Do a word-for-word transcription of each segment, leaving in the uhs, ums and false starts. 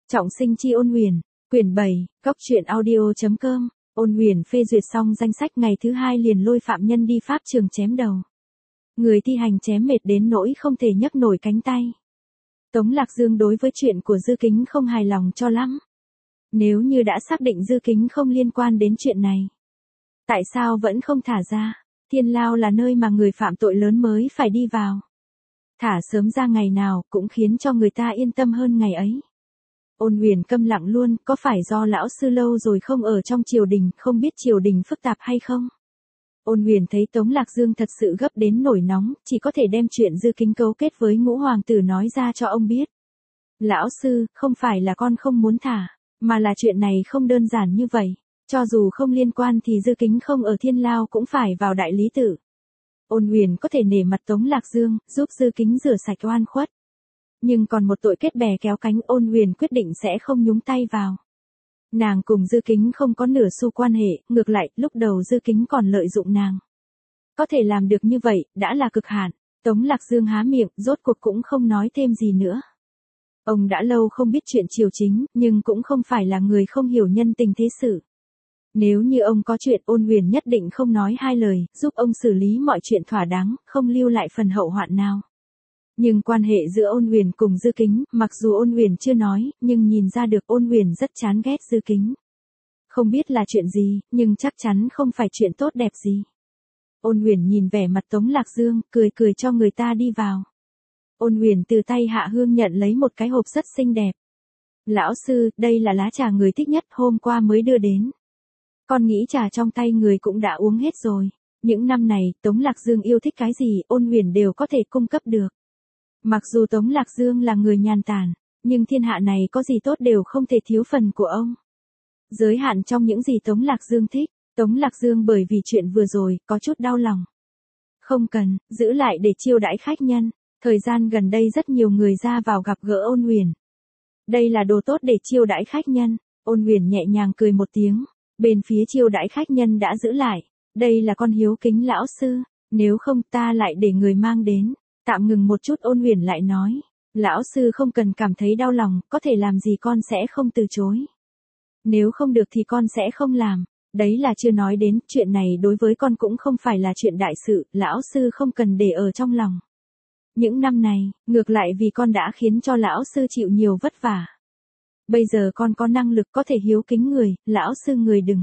Trọng sinh chi Ôn Huyền, quyển bảy, góc truyện audio.com, Ôn Huyền phê duyệt xong danh sách ngày thứ hai liền lôi phạm nhân đi pháp trường chém đầu. Người thi hành chém mệt đến nỗi không thể nhấc nổi cánh tay. Tống Lạc Dương đối với chuyện của Dư Kính không hài lòng cho lắm. Nếu như đã xác định Dư Kính không liên quan đến chuyện này, tại sao vẫn không thả ra? Thiên lao là nơi mà người phạm tội lớn mới phải đi vào. Thả sớm ra ngày nào cũng khiến cho người ta yên tâm hơn ngày ấy. Ôn Huyền câm lặng luôn, có phải do lão sư lâu rồi không ở trong triều đình, không biết triều đình phức tạp hay không? Ôn Huyền thấy Tống Lạc Dương thật sự gấp đến nổi nóng, chỉ có thể đem chuyện Dư Kính cấu kết với Ngũ Hoàng tử nói ra cho ông biết. Lão sư, không phải là con không muốn thả, mà là chuyện này không đơn giản như vậy. Cho dù không liên quan thì Dư Kính không ở thiên lao cũng phải vào đại lý tự. Ôn Huyền có thể nể mặt Tống Lạc Dương, giúp Dư Kính rửa sạch oan khuất. Nhưng còn một tội kết bè kéo cánh, Ôn Huyền quyết định sẽ không nhúng tay vào. Nàng cùng Dư Kính không có nửa xu quan hệ, ngược lại, lúc đầu Dư Kính còn lợi dụng nàng. Có thể làm được như vậy, đã là cực hạn. Tống Lạc Dương há miệng, rốt cuộc cũng không nói thêm gì nữa. Ông đã lâu không biết chuyện triều chính, nhưng cũng không phải là người không hiểu nhân tình thế sự. Nếu như ông có chuyện, Ôn Huyền nhất định không nói hai lời, giúp ông xử lý mọi chuyện thỏa đáng, không lưu lại phần hậu hoạn nào. Nhưng quan hệ giữa Ôn Huyền cùng Dư Kính, mặc dù Ôn Huyền chưa nói, nhưng nhìn ra được Ôn Huyền rất chán ghét Dư Kính. Không biết là chuyện gì, nhưng chắc chắn không phải chuyện tốt đẹp gì. Ôn Huyền nhìn vẻ mặt Tống Lạc Dương, cười cười cho người ta đi vào. Ôn Huyền từ tay Hạ Hương nhận lấy một cái hộp rất xinh đẹp. Lão sư, đây là lá trà người thích nhất, hôm qua mới đưa đến. Con nghĩ trà trong tay người cũng đã uống hết rồi. Những năm này, Tống Lạc Dương yêu thích cái gì, Ôn Huyền đều có thể cung cấp được. Mặc dù Tống Lạc Dương là người nhàn tản, nhưng thiên hạ này có gì tốt đều không thể thiếu phần của ông. Giới hạn trong những gì Tống Lạc Dương thích, Tống Lạc Dương bởi vì chuyện vừa rồi, có chút đau lòng. Không cần, giữ lại để chiêu đãi khách nhân. Thời gian gần đây rất nhiều người ra vào gặp gỡ Ôn Huyền. Đây là đồ tốt để chiêu đãi khách nhân. Ôn Huyền nhẹ nhàng cười một tiếng. Bên phía chiêu đãi khách nhân đã giữ lại. Đây là con hiếu kính lão sư. Nếu không ta lại để người mang đến. Tạm ngừng một chút, Ôn Huyền lại nói. Lão sư không cần cảm thấy đau lòng, có thể làm gì con sẽ không từ chối. Nếu không được thì con sẽ không làm. Đấy là chưa nói đến, chuyện này đối với con cũng không phải là chuyện đại sự, lão sư không cần để ở trong lòng. Những năm này, ngược lại vì con đã khiến cho lão sư chịu nhiều vất vả. Bây giờ con có năng lực có thể hiếu kính người, lão sư người đừng.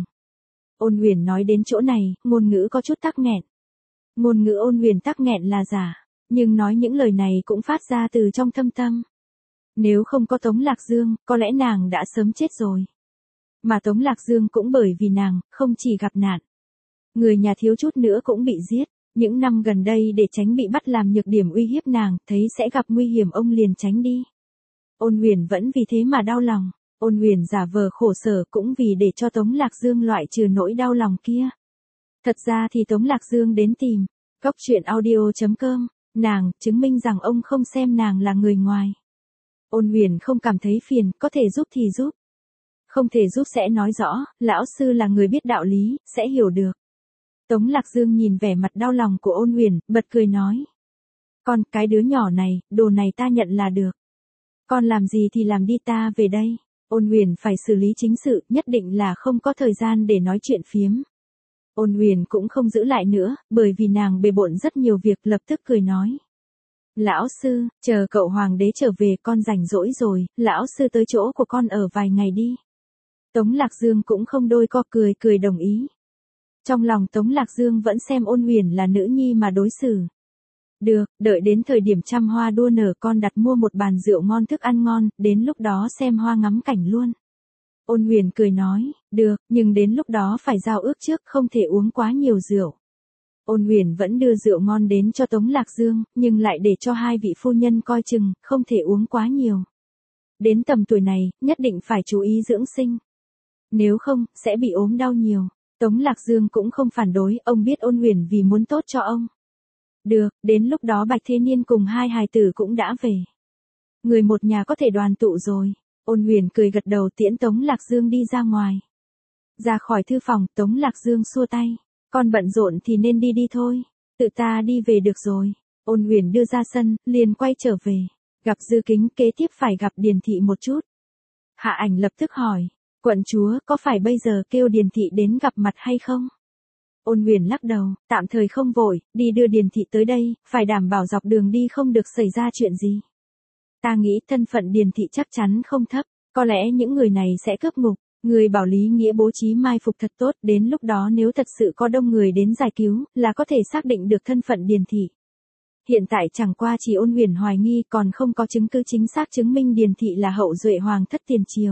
Ôn Huyền nói đến chỗ này, ngôn ngữ có chút tắc nghẹn. Ngôn ngữ Ôn Huyền tắc nghẹn là giả, nhưng nói những lời này cũng phát ra từ trong thâm tâm. Nếu không có Tống Lạc Dương, có lẽ nàng đã sớm chết rồi. Mà Tống Lạc Dương cũng bởi vì nàng, không chỉ gặp nạn. Người nhà thiếu chút nữa cũng bị giết. Những năm gần đây để tránh bị bắt làm nhược điểm uy hiếp nàng, thấy sẽ gặp nguy hiểm ông liền tránh đi. Ôn Huyền vẫn vì thế mà đau lòng. Ôn Huyền giả vờ khổ sở cũng vì để cho Tống Lạc Dương loại trừ nỗi đau lòng kia. Thật ra thì Tống Lạc Dương đến tìm. Góc truyện audio.com, nàng, chứng minh rằng ông không xem nàng là người ngoài. Ôn Huyền không cảm thấy phiền, có thể giúp thì giúp. Không thể giúp sẽ nói rõ, lão sư là người biết đạo lý, sẽ hiểu được. Tống Lạc Dương nhìn vẻ mặt đau lòng của Ôn Huyền, bật cười nói. Con, cái đứa nhỏ này, đồ này ta nhận là được. Con làm gì thì làm đi, ta về đây. Ôn Huyền phải xử lý chính sự, nhất định là không có thời gian để nói chuyện phiếm. Ôn Huyền cũng không giữ lại nữa, bởi vì nàng bề bộn rất nhiều việc, lập tức cười nói. Lão sư, chờ cậu hoàng đế trở về, con rảnh rỗi rồi, lão sư tới chỗ của con ở vài ngày đi. Tống Lạc Dương cũng không đôi co, cười cười đồng ý. Trong lòng Tống Lạc Dương vẫn xem Ôn Huyền là nữ nhi mà đối xử. Được, đợi đến thời điểm trăm hoa đua nở con đặt mua một bàn rượu ngon, thức ăn ngon, đến lúc đó xem hoa ngắm cảnh luôn. Ôn Huyền cười nói, được, nhưng đến lúc đó phải giao ước trước, không thể uống quá nhiều rượu. Ôn Huyền vẫn đưa rượu ngon đến cho Tống Lạc Dương, nhưng lại để cho hai vị phu nhân coi chừng, không thể uống quá nhiều. Đến tầm tuổi này, nhất định phải chú ý dưỡng sinh. Nếu không, sẽ bị ốm đau nhiều. Tống Lạc Dương cũng không phản đối, ông biết Ôn Huyền vì muốn tốt cho ông. Được, đến lúc đó Bạch Thế Niên cùng hai hài tử cũng đã về. Người một nhà có thể đoàn tụ rồi. Ôn Huyền cười gật đầu tiễn Tống Lạc Dương đi ra ngoài. Ra khỏi thư phòng, Tống Lạc Dương xua tay. Con bận rộn thì nên đi đi thôi. Tự ta đi về được rồi. Ôn Huyền đưa ra sân, liền quay trở về. Gặp Dư Kính, kế tiếp phải gặp Điền Thị một chút. Hạ Ảnh lập tức hỏi, quận chúa có phải bây giờ kêu Điền thị đến gặp mặt hay không? Ôn Huyền lắc đầu, tạm thời không vội, đi đưa Điền thị tới đây, phải đảm bảo dọc đường đi không được xảy ra chuyện gì. Ta nghĩ thân phận Điền thị chắc chắn không thấp, có lẽ những người này sẽ cướp ngục, người bảo Lý Nghĩa bố trí mai phục thật tốt, đến lúc đó nếu thật sự có đông người đến giải cứu, là có thể xác định được thân phận Điền thị. Hiện tại chẳng qua chỉ Ôn Huyền hoài nghi, còn không có chứng cứ chính xác chứng minh Điền thị là hậu duệ hoàng thất tiền triều.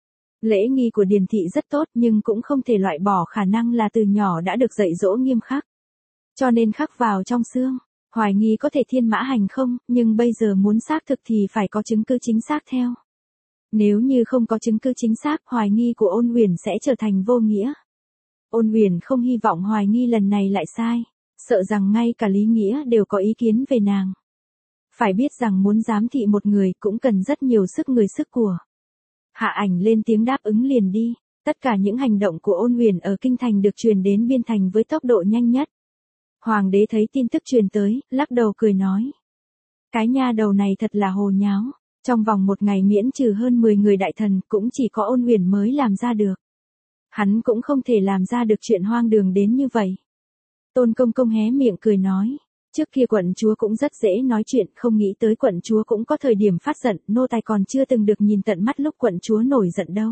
Lễ nghi của Điền thị rất tốt nhưng cũng không thể loại bỏ khả năng là từ nhỏ đã được dạy dỗ nghiêm khắc. Cho nên khắc vào trong xương, hoài nghi có thể thiên mã hành không, nhưng bây giờ muốn xác thực thì phải có chứng cứ chính xác theo. Nếu như không có chứng cứ chính xác, hoài nghi của Ôn Huyền sẽ trở thành vô nghĩa. Ôn Huyền không hy vọng hoài nghi lần này lại sai, sợ rằng ngay cả Lý Nghĩa đều có ý kiến về nàng. Phải biết rằng muốn giám thị một người cũng cần rất nhiều sức người sức của. Hạ Ảnh lên tiếng đáp ứng liền đi, tất cả những hành động của Ôn Huyền ở kinh thành được truyền đến biên thành với tốc độ nhanh nhất. Hoàng đế thấy tin tức truyền tới, lắc đầu cười nói. Cái nha đầu này thật là hồ nháo, trong vòng một ngày miễn trừ hơn mười người đại thần cũng chỉ có Ôn Huyền mới làm ra được. Hắn cũng không thể làm ra được chuyện hoang đường đến như vậy. Tôn Công Công hé miệng cười nói. Trước kia quận chúa cũng rất dễ nói chuyện, không nghĩ tới quận chúa cũng có thời điểm phát giận, nô tài còn chưa từng được nhìn tận mắt lúc quận chúa nổi giận đâu.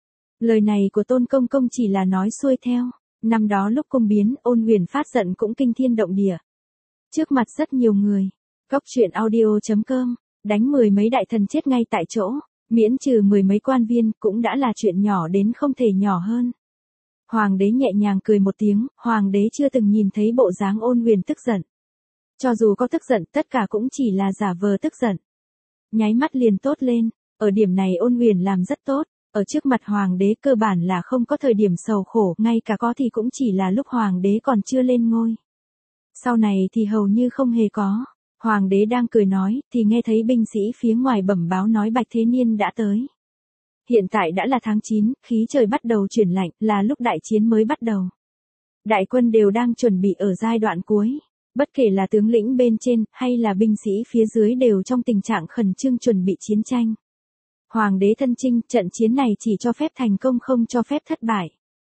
Lời này của Tôn Công Công chỉ là nói xuôi theo, năm đó lúc cung biến, Ôn Huyền phát giận cũng kinh thiên động địa. Trước mặt rất nhiều người, Góc truyện audio chấm com, đánh mười mấy đại thần chết ngay tại chỗ, miễn trừ mười mấy quan viên cũng đã là chuyện nhỏ đến không thể nhỏ hơn. Hoàng đế nhẹ nhàng cười một tiếng, hoàng đế chưa từng nhìn thấy bộ dáng Ôn Huyền tức giận. Cho dù có tức giận, tất cả cũng chỉ là giả vờ tức giận. Nháy mắt liền tốt lên, ở điểm này Ôn Huyền làm rất tốt, ở trước mặt hoàng đế cơ bản là không có thời điểm sầu khổ, ngay cả có thì cũng chỉ là lúc hoàng đế còn chưa lên ngôi. Sau này thì hầu như không hề có, hoàng đế đang cười nói, thì nghe thấy binh sĩ phía ngoài bẩm báo nói Bạch Thế Niên đã tới. Hiện tại đã là tháng chín, khí trời bắt đầu chuyển lạnh, là lúc đại chiến mới bắt đầu. Đại quân đều đang chuẩn bị ở giai đoạn cuối. Bất kể là tướng lĩnh bên trên, hay là binh sĩ phía dưới đều trong tình trạng khẩn trương chuẩn bị chiến tranh. Hoàng đế thân chinh, trận chiến này chỉ cho phép thành công không cho phép thất bại.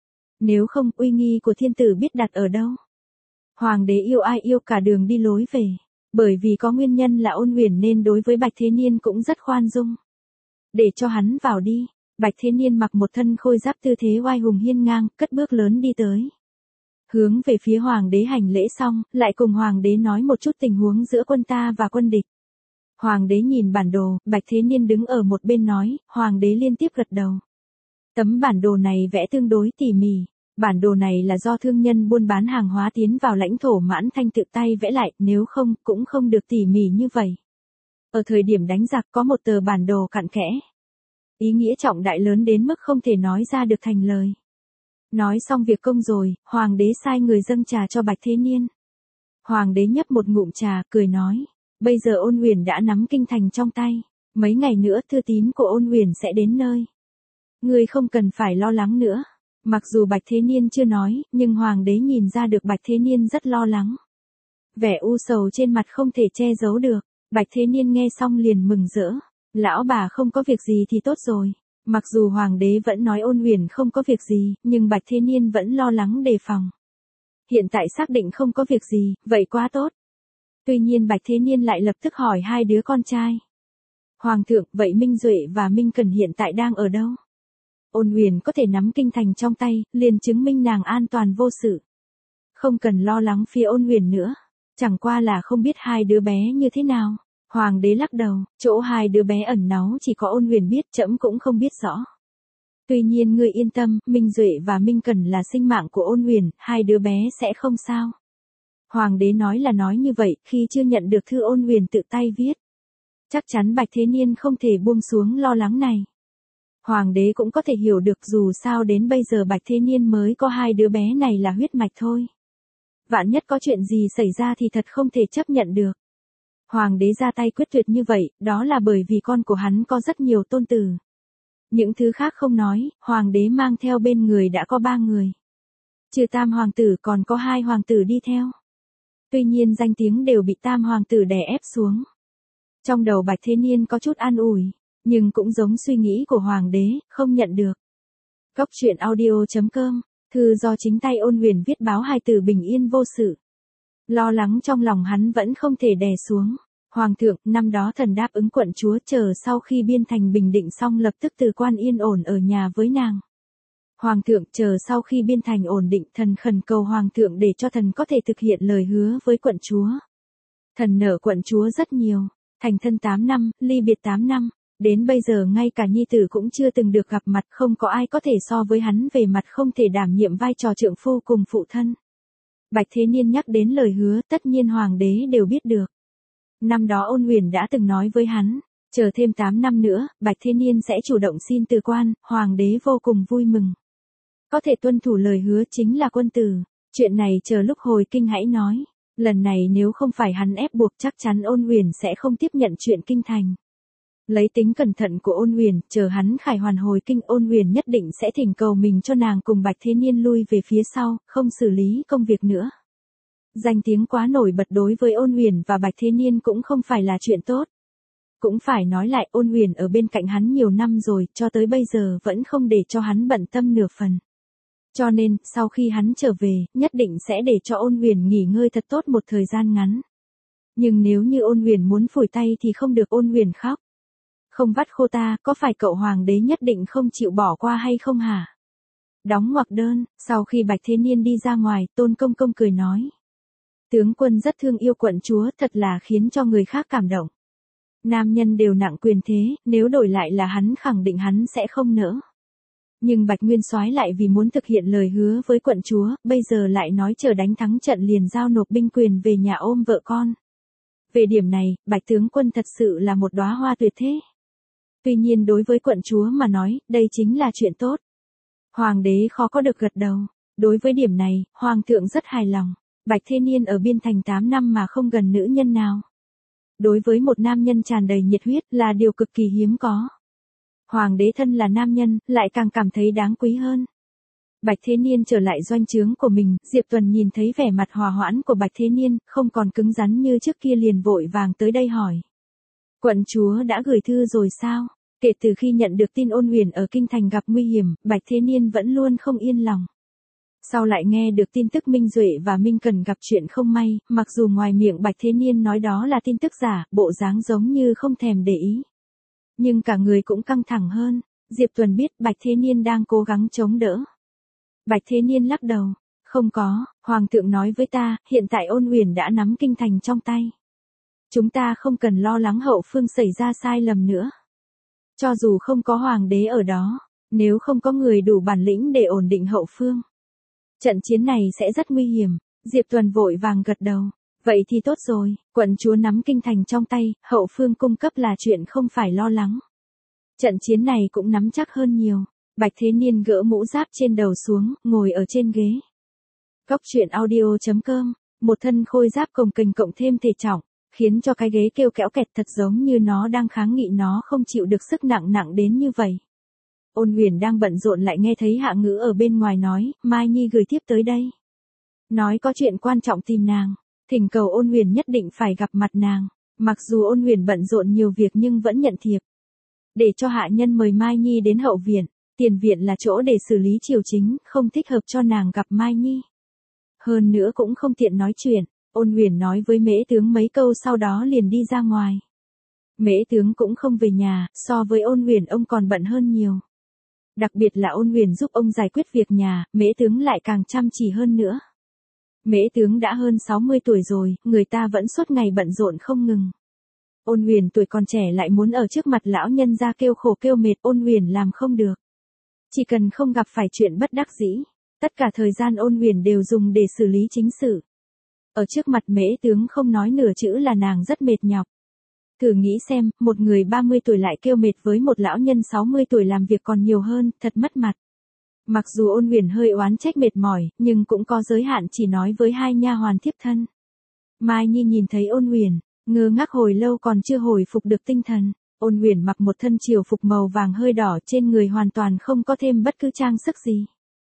Nếu không, uy nghi của thiên tử biết đặt ở đâu. Hoàng đế yêu ai yêu cả đường đi lối về. Bởi vì có nguyên nhân là Ôn Huyền nên đối với Bạch Thế Niên cũng rất khoan dung. Để cho hắn vào đi, Bạch Thế Niên mặc một thân khôi giáp tư thế oai hùng hiên ngang, cất bước lớn đi tới. Hướng về phía hoàng đế hành lễ xong, lại cùng hoàng đế nói một chút tình huống giữa quân ta và quân địch. Hoàng đế nhìn bản đồ, Bạch Thế Niên đứng ở một bên nói, hoàng đế liên tiếp gật đầu. Tấm bản đồ này vẽ tương đối tỉ mỉ, bản đồ này là do thương nhân buôn bán hàng hóa tiến vào lãnh thổ Mãn Thanh tự tay vẽ lại, nếu không, cũng không được tỉ mỉ như vậy. Ở thời điểm đánh giặc có một tờ bản đồ cặn kẽ. Ý nghĩa trọng đại lớn đến mức không thể nói ra được thành lời. Nói xong việc công rồi, hoàng đế sai người dâng trà cho Bạch Thế Niên. Hoàng đế nhấp một ngụm trà, cười nói, bây giờ Ôn Huyền đã nắm kinh thành trong tay, mấy ngày nữa thư tín của Ôn Huyền sẽ đến nơi. Ngươi không cần phải lo lắng nữa. Mặc dù Bạch Thế Niên chưa nói, nhưng hoàng đế nhìn ra được Bạch Thế Niên rất lo lắng. Vẻ u sầu trên mặt không thể che giấu được, Bạch Thế Niên nghe xong liền mừng rỡ. Lão bà không có việc gì thì tốt rồi. Mặc dù hoàng đế vẫn nói Ôn Huyền không có việc gì, nhưng Bạch Thế Niên vẫn lo lắng đề phòng. Hiện tại xác định không có việc gì, vậy quá tốt. Tuy nhiên Bạch Thế Niên lại lập tức hỏi hai đứa con trai. Hoàng thượng, vậy Minh Duệ và Minh Cần hiện tại đang ở đâu? Ôn Huyền có thể nắm kinh thành trong tay, liền chứng minh nàng an toàn vô sự. Không cần lo lắng phía Ôn Huyền nữa. Chẳng qua là không biết hai đứa bé như thế nào. Hoàng đế lắc đầu, chỗ hai đứa bé ẩn náu chỉ có Ôn Huyền biết, trẫm cũng không biết rõ. Tuy nhiên ngươi yên tâm, Minh Duệ và Minh Cần là sinh mạng của Ôn Huyền, hai đứa bé sẽ không sao. Hoàng đế nói là nói như vậy, khi chưa nhận được thư Ôn Huyền tự tay viết. Chắc chắn Bạch Thế Niên không thể buông xuống lo lắng này. Hoàng đế cũng có thể hiểu được, dù sao đến bây giờ Bạch Thế Niên mới có hai đứa bé này là huyết mạch thôi. Vạn nhất có chuyện gì xảy ra thì thật không thể chấp nhận được. Hoàng đế ra tay quyết tuyệt như vậy, đó là bởi vì con của hắn có rất nhiều tôn tử. Những thứ khác không nói, hoàng đế mang theo bên người đã có ba người. Trừ tam hoàng tử còn có hai hoàng tử đi theo. Tuy nhiên danh tiếng đều bị tam hoàng tử đè ép xuống. Trong đầu Bạch Thế Niên có chút an ủi, nhưng cũng giống suy nghĩ của hoàng đế, không nhận được. Góc truyện audio chấm com, thư do chính tay Ôn Huyền viết báo hai từ bình yên vô sự. Lo lắng trong lòng hắn vẫn không thể đè xuống. Hoàng thượng, năm đó thần đáp ứng quận chúa chờ sau khi biên thành bình định xong lập tức từ quan yên ổn ở nhà với nàng. Hoàng thượng, chờ sau khi biên thành ổn định thần khẩn cầu hoàng thượng để cho thần có thể thực hiện lời hứa với quận chúa. Thần nợ quận chúa rất nhiều, thành thân tám năm, ly biệt tám năm, đến bây giờ ngay cả nhi tử cũng chưa từng được gặp mặt, không có ai có thể so với hắn về mặt không thể đảm nhiệm vai trò trượng phu cùng phụ thân. Bạch Thế Niên nhắc đến lời hứa, tất nhiên hoàng đế đều biết được. Năm đó Ôn Huyền đã từng nói với hắn, chờ thêm tám năm nữa, Bạch Thế Niên sẽ chủ động xin từ quan, hoàng đế vô cùng vui mừng. Có thể tuân thủ lời hứa chính là quân tử, chuyện này chờ lúc hồi kinh hãy nói. Lần này nếu không phải hắn ép buộc chắc chắn Ôn Huyền sẽ không tiếp nhận chuyện kinh thành. Lấy tính cẩn thận của Ôn Huyền, chờ hắn khải hoàn hồi kinh, Ôn Huyền nhất định sẽ thỉnh cầu mình cho nàng cùng Bạch Thế Niên lui về phía sau, không xử lý công việc nữa. Danh tiếng quá nổi bật đối với Ôn Huyền và Bạch Thế Niên cũng không phải là chuyện tốt. Cũng phải nói lại, Ôn Huyền ở bên cạnh hắn nhiều năm rồi, cho tới bây giờ vẫn không để cho hắn bận tâm nửa phần. Cho nên, sau khi hắn trở về, nhất định sẽ để cho Ôn Huyền nghỉ ngơi thật tốt một thời gian ngắn. Nhưng nếu như Ôn Huyền muốn phủi tay thì không được. Ôn Huyền khóc. Không vắt khô ta, có phải cậu hoàng đế nhất định không chịu bỏ qua hay không hả? Đóng ngoặc đơn, sau khi Bạch Thế Niên đi ra ngoài, Tôn Công Công cười nói. Tướng quân rất thương yêu quận chúa, thật là khiến cho người khác cảm động. Nam nhân đều nặng quyền thế, nếu đổi lại là hắn khẳng định hắn sẽ không nỡ. Nhưng Bạch Nguyên Soái lại vì muốn thực hiện lời hứa với quận chúa, bây giờ lại nói chờ đánh thắng trận liền giao nộp binh quyền về nhà ôm vợ con. Về điểm này, Bạch tướng quân thật sự là một đóa hoa tuyệt thế. Tuy nhiên đối với quận chúa mà nói, đây chính là chuyện tốt. Hoàng đế khó có được gật đầu. Đối với điểm này, Hoàng thượng rất hài lòng. Bạch Thế Niên ở biên thành tám năm mà không gần nữ nhân nào. Đối với một nam nhân tràn đầy nhiệt huyết là điều cực kỳ hiếm có. Hoàng đế thân là nam nhân, lại càng cảm thấy đáng quý hơn. Bạch Thế Niên trở lại doanh trướng của mình, Diệp Tuần nhìn thấy vẻ mặt hòa hoãn của Bạch Thế Niên, không còn cứng rắn như trước kia liền vội vàng tới đây hỏi. Quận chúa đã gửi thư rồi sao? Kể từ khi nhận được tin Ôn Huyền ở kinh thành gặp nguy hiểm, Bạch Thế Niên vẫn luôn không yên lòng. Sau lại nghe được tin tức Minh Duệ và Minh Cần gặp chuyện không may, mặc dù ngoài miệng Bạch Thế Niên nói đó là tin tức giả, bộ dáng giống như không thèm để ý. Nhưng cả người cũng căng thẳng hơn, Diệp Tuần biết Bạch Thế Niên đang cố gắng chống đỡ. Bạch Thế Niên lắc đầu, không có, Hoàng thượng nói với ta, hiện tại Ôn Huyền đã nắm kinh thành trong tay. Chúng ta không cần lo lắng hậu phương xảy ra sai lầm nữa. Cho dù không có Hoàng đế ở đó, nếu không có người đủ bản lĩnh để ổn định hậu phương. Trận chiến này sẽ rất nguy hiểm, Diệp Tuần vội vàng gật đầu. Vậy thì tốt rồi, quận chúa nắm kinh thành trong tay, hậu phương cung cấp là chuyện không phải lo lắng. Trận chiến này cũng nắm chắc hơn nhiều. Bạch Thế Niên gỡ mũ giáp trên đầu xuống, ngồi ở trên ghế. Góc truyện audio chấm com, một thân khôi giáp cồng kềnh cộng thêm thể trọng, khiến cho cái ghế kêu kéo kẹt thật giống như nó đang kháng nghị nó không chịu được sức nặng nặng đến như vậy. Ôn Huyền đang bận rộn lại nghe thấy Hạ Ngữ ở bên ngoài nói, Mai Nhi gửi tiếp tới đây. Nói có chuyện quan trọng tìm nàng, thỉnh cầu Ôn Huyền nhất định phải gặp mặt nàng, mặc dù Ôn Huyền bận rộn nhiều việc nhưng vẫn nhận thiệp. Để cho hạ nhân mời Mai Nhi đến hậu viện, tiền viện là chỗ để xử lý triều chính, không thích hợp cho nàng gặp Mai Nhi. Hơn nữa cũng không tiện nói chuyện, Ôn Huyền nói với Mễ tướng mấy câu sau đó liền đi ra ngoài. Mễ tướng cũng không về nhà, so với Ôn Huyền ông còn bận hơn nhiều. Đặc biệt là Ôn Huyền giúp ông giải quyết việc nhà, Mễ tướng lại càng chăm chỉ hơn nữa. Mễ tướng đã hơn sáu mươi tuổi rồi, người ta vẫn suốt ngày bận rộn không ngừng. Ôn Huyền tuổi còn trẻ lại muốn ở trước mặt lão nhân ra kêu khổ kêu mệt, Ôn Huyền làm không được. Chỉ cần không gặp phải chuyện bất đắc dĩ, tất cả thời gian Ôn Huyền đều dùng để xử lý chính sự. Ở trước mặt Mễ tướng không nói nửa chữ là nàng rất mệt nhọc. Thử nghĩ xem, một người ba mươi tuổi lại kêu mệt với một lão nhân sáu mươi tuổi làm việc còn nhiều hơn, thật mất mặt. Mặc dù Ôn Huyền hơi oán trách mệt mỏi, nhưng cũng có giới hạn, chỉ nói với hai nha hoàn thiếp thân. Mai Nhi nhìn thấy Ôn Huyền, ngơ ngác hồi lâu còn chưa hồi phục được tinh thần. Ôn Huyền mặc một thân triều phục màu vàng hơi đỏ, trên người hoàn toàn không có thêm bất cứ trang sức gì.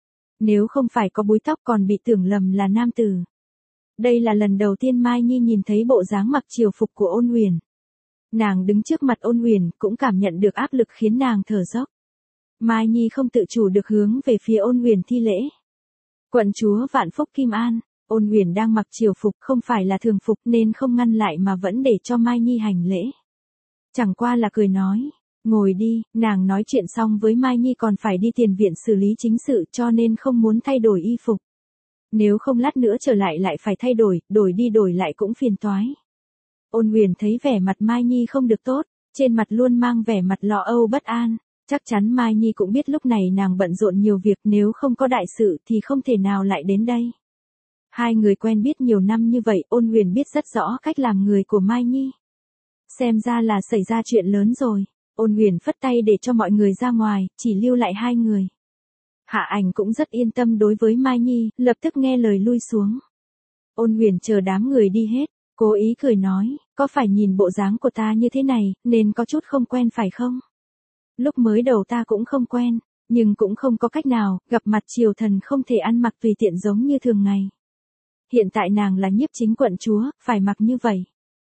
Nếu không phải có búi tóc còn bị tưởng lầm là nam tử. Đây là lần đầu tiên Mai Nhi nhìn thấy bộ dáng mặc triều phục của Ôn Huyền. Nàng đứng trước mặt Ôn Huyền, cũng cảm nhận được áp lực khiến nàng thở dốc. Mai Nhi không tự chủ được hướng về phía Ôn Huyền thi lễ. Quận chúa vạn phúc Kim An. Ôn Huyền đang mặc triều phục, không phải là thường phục nên không ngăn lại mà vẫn để cho Mai Nhi hành lễ. Chẳng qua là cười nói, ngồi đi, nàng nói chuyện xong với Mai Nhi còn phải đi tiền viện xử lý chính sự cho nên không muốn thay đổi y phục. Nếu không lát nữa trở lại lại phải thay đổi, đổi đi đổi lại cũng phiền toái. Ôn Huyền thấy vẻ mặt Mai Nhi không được tốt, trên mặt luôn mang vẻ mặt lo âu bất an. Chắc chắn Mai Nhi cũng biết lúc này nàng bận rộn nhiều việc, nếu không có đại sự thì không thể nào lại đến đây. Hai người quen biết nhiều năm như vậy, Ôn Huyền biết rất rõ cách làm người của Mai Nhi. Xem ra là xảy ra chuyện lớn rồi. Ôn Huyền phất tay để cho mọi người ra ngoài, chỉ lưu lại hai người. Hạ Ảnh cũng rất yên tâm đối với Mai Nhi, lập tức nghe lời lui xuống. Ôn Huyền chờ đám người đi hết, cố ý cười nói, có phải nhìn bộ dáng của ta như thế này, nên có chút không quen phải không? Lúc mới đầu ta cũng không quen, nhưng cũng không có cách nào, gặp mặt triều thần không thể ăn mặc tùy tiện giống như thường ngày. Hiện tại nàng là nhiếp chính quận chúa, phải mặc như vậy.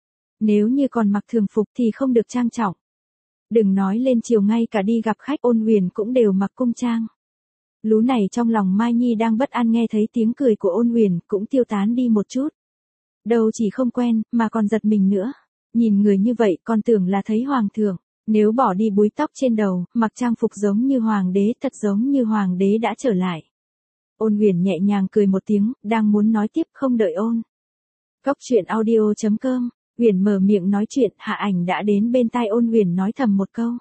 Nếu như còn mặc thường phục thì không được trang trọng. Đừng nói lên triều, ngay cả đi gặp khách Ôn Huyền cũng đều mặc cung trang. Lú này trong lòng Mai Nhi đang bất an nghe thấy tiếng cười của Ôn Huyền cũng tiêu tán đi một chút. Đâu chỉ không quen, mà còn giật mình nữa. Nhìn người như vậy còn tưởng là thấy hoàng thượng. Nếu bỏ đi búi tóc trên đầu, mặc trang phục giống như hoàng đế, thật giống như hoàng đế đã trở lại. Ôn Huyền nhẹ nhàng cười một tiếng, đang muốn nói tiếp không đợi ôn. Góc truyện audio chấm com, Huyền mở miệng nói chuyện, Hạ Ảnh đã đến bên tai Ôn Huyền nói thầm một câu.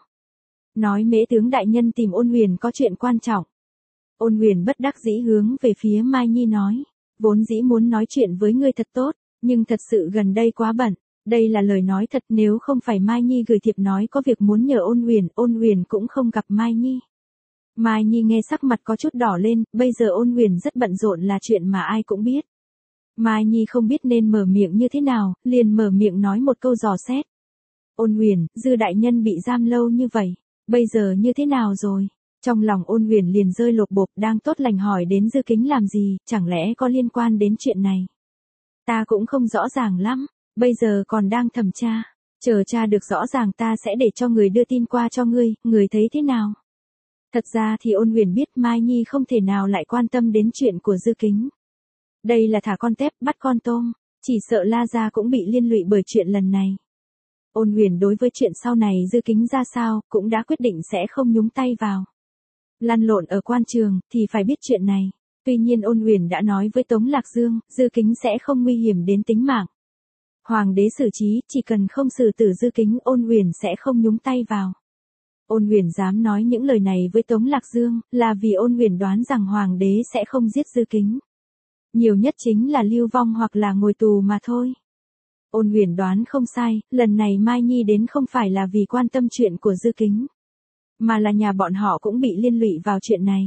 Nói Mễ tướng đại nhân tìm Ôn Huyền có chuyện quan trọng. Ôn Huyền bất đắc dĩ hướng về phía Mai Nhi nói, vốn dĩ muốn nói chuyện với ngươi thật tốt, nhưng thật sự gần đây quá bận. Đây là lời nói thật, nếu không phải Mai Nhi gửi thiệp nói có việc muốn nhờ Ôn Huyền, Ôn Huyền cũng không gặp Mai Nhi. Mai Nhi nghe sắc mặt có chút đỏ lên, bây giờ Ôn Huyền rất bận rộn là chuyện mà ai cũng biết. Mai Nhi không biết nên mở miệng như thế nào, liền mở miệng nói một câu dò xét. Ôn Huyền, Dư đại nhân bị giam lâu như vậy, bây giờ như thế nào rồi? Trong lòng Ôn Huyền liền rơi lột bột, đang tốt lành hỏi đến Dư Kính làm gì, chẳng lẽ có liên quan đến chuyện này? Ta cũng không rõ ràng lắm, bây giờ còn đang thẩm tra, chờ tra được rõ ràng ta sẽ để cho người đưa tin qua cho ngươi, người thấy thế nào? Thật ra thì Ôn Huyền biết Mai Nhi không thể nào lại quan tâm đến chuyện của Dư Kính. Đây là thả con tép, bắt con tôm, chỉ sợ La gia cũng bị liên lụy bởi chuyện lần này. Ôn Huyền đối với chuyện sau này Dư Kính ra sao, cũng đã quyết định sẽ không nhúng tay vào. Lăn lộn ở quan trường, thì phải biết chuyện này. Tuy nhiên Ôn Huyền đã nói với Tống Lạc Dương, Dư Kính sẽ không nguy hiểm đến tính mạng. Hoàng đế xử trí, chỉ cần không xử tử Dư Kính, Ôn Huyền sẽ không nhúng tay vào. Ôn Huyền dám nói những lời này với Tống Lạc Dương, là vì Ôn Huyền đoán rằng Hoàng đế sẽ không giết Dư Kính. Nhiều nhất chính là lưu vong hoặc là ngồi tù mà thôi. Ôn Huyền đoán không sai, lần này Mai Nhi đến không phải là vì quan tâm chuyện của Dư Kính, mà là nhà bọn họ cũng bị liên lụy vào chuyện này.